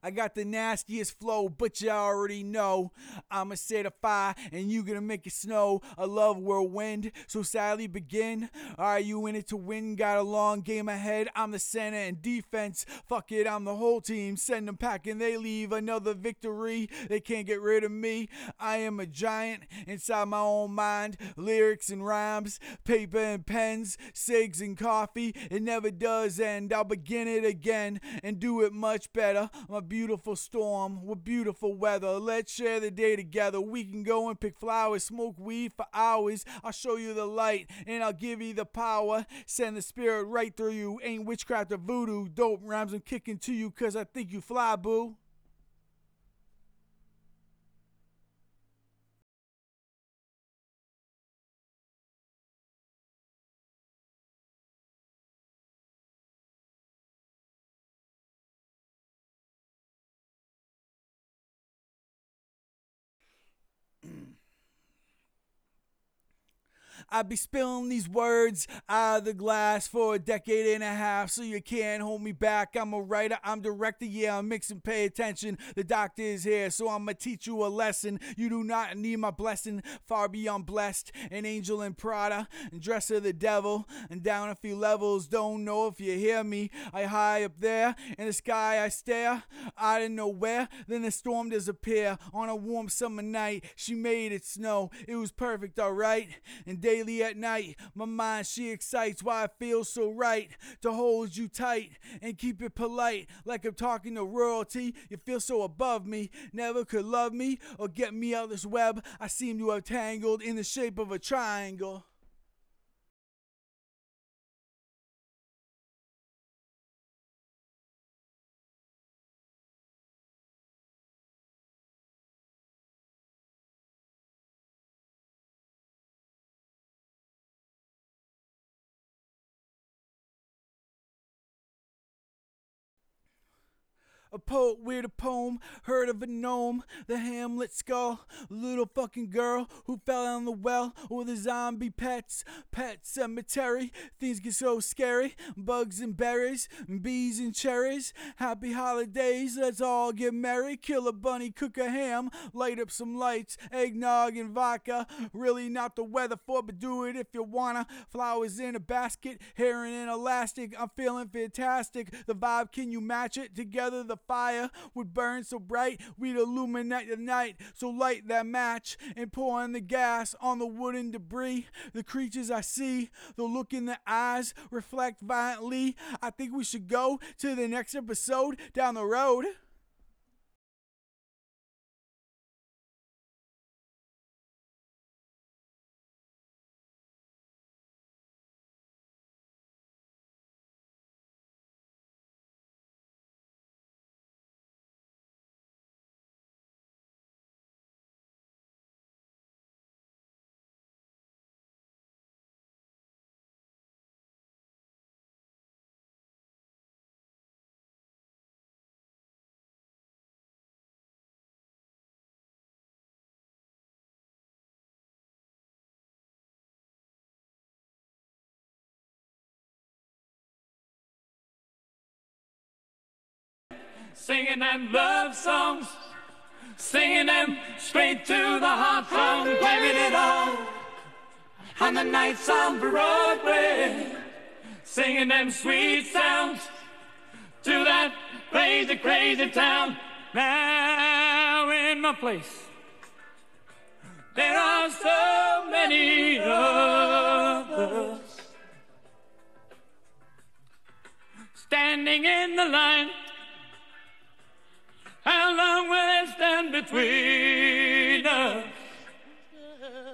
I got the nastiest flow, but you already know I'ma set a fire and you gonna make it snow. A love whirlwind, so sadly begin. Are you in it to win? Got a long game ahead. I'm the center and defense. Fuck it, I'm the whole team. Send them packing, they leave. Another victory, they can't get rid of me. I am a giant inside my own mind. Lyrics and rhymes, paper and pens, cigs and coffee. It never does end. I'll begin it again and do it much better. My beautiful storm with beautiful weather. Let's share the day together. We can go and pick flowers, smoke weed for hours. I'll show you the light and I'll give you the power. Send the spirit right through you. Ain't witchcraft or voodoo. Dope rhymes I'm kicking to you cause I think you fly, boo. I be spilling these words out of the glass for a decade and a half, so you can't hold me back. I'm a writer, I'm director, yeah, I'm mixing, pay attention. The doctor is here, so I'ma teach you a lesson. You do not need my blessing, far beyond blessed. An angel in Prada, and dress of the devil, and down a few levels. Don't know if you hear me. I high up there, in the sky I stare, out of nowhere, then the storm disappear. On a warm summer night, she made it snow. It was perfect, alright, and daily at night, my mind she excites why I feel so right to hold you tight and keep it polite like I'm talking to royalty. You feel so above me, never could love me or get me out this web I seem to have tangled in the shape of a triangle. A poet with a poem, heard of a gnome, the Hamlet skull, little fucking girl who fell down the well, or the zombie pets, pet cemetery, things get so scary, bugs and berries, bees and cherries, happy holidays, let's all get merry, kill a bunny, cook a ham, light up some lights, eggnog and vodka, really not the weather for it, but do it if you wanna, flowers in a basket, hair in an elastic, I'm feeling fantastic, the vibe, can you match it, together the fire would burn so bright we'd illuminate the night, so light that match and pour in the gas on the wooden debris. The creatures I see, the look in the eyes reflect violently. I think we should go to the next episode down the road. Singing them love songs, singing them straight to the heart from blaming it all on the nights on Broadway, singing them sweet sounds to that crazy, crazy town. Now in my place, there are so many others standing in the line. How long will it stand between